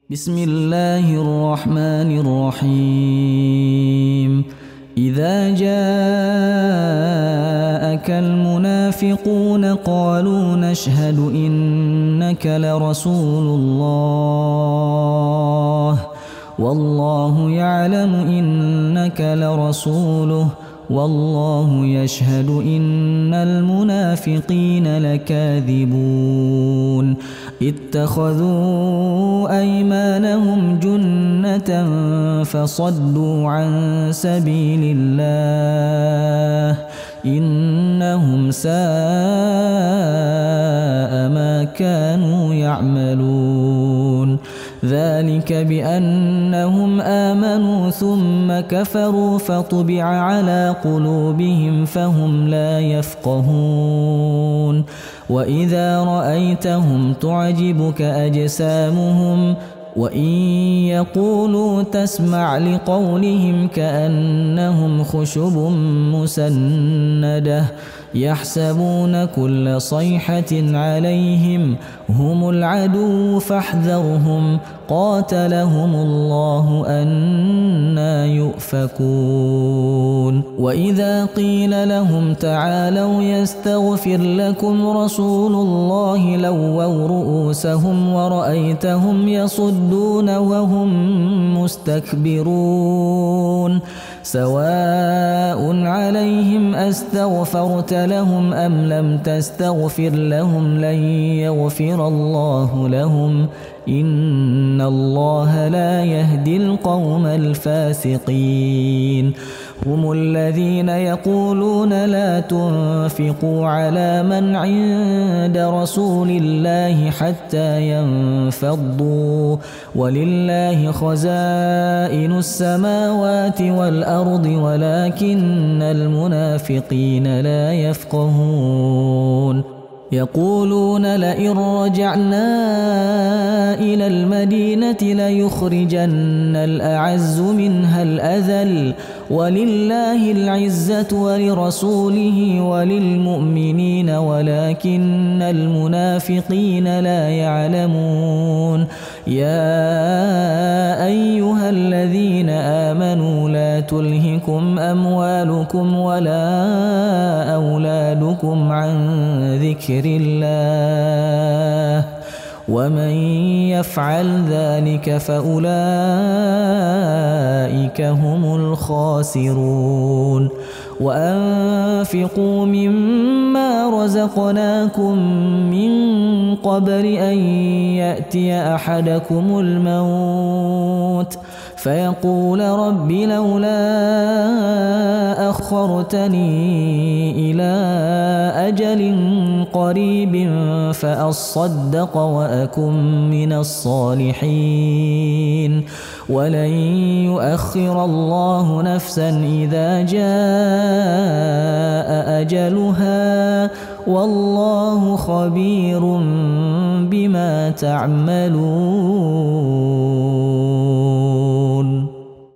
بسم الله الرحمن الرحيم. إذا جاءك المنافقون قالوا نشهد إنك لرسول الله والله يعلم إنك لرسوله والله يشهد إن المنافقين لكاذبون. اتخذوا أيمانهم جنة فصدوا عن سبيل الله إنهم ساء ما كانوا يعملون. ذلك بأنهم آمنوا ثم كفروا فطبع على قلوبهم فهم لا يفقهون. وإذا رأيتهم تعجبك أجسامهم وإن يقولوا تسمع لقولهم كأنهم خشب مسندة يحسبون كل صيحة عليهم هم العدو فاحذرهم قاتلهم الله أنى يؤفكون. وإذا قيل لهم تعالوا يستغفر لكم رسول الله لووا رؤوسهم ورأيتهم يصدون وهم مستكبرون. سواء عليهم أستغفرت لهم أم لم تستغفر لهم لن يغفر الله لهم إن الله لا يهدي القوم الفاسقين. هم الذين يقولون لا تنفقوا على من عند رسول الله حتى ينفضوا ولله خزائن السماوات والأرض ولكن المنافقين لا يفقهون. يقولون لئن رجعنا إلى المدينة ليخرجن الأعز منها الأذل ولله العزة ولرسوله وللمؤمنين ولكن المنافقين لا يعلمون. يا أيها الذين آمنوا لا تلهكم أموالكم ولا أولادكم عن ذكر الله ومن يفعل ذلك فأولئك هم الخاسرون. وأنفقوا مما رزقناكم من قبل أن يأتي أحدكم الموت فيقول رب لولا أخرتني إلى أجل قريب فأصدق وأكن من الصالحين ولن يؤخر الله نفسا إذا جاء أجلها والله خبير بما تعملون.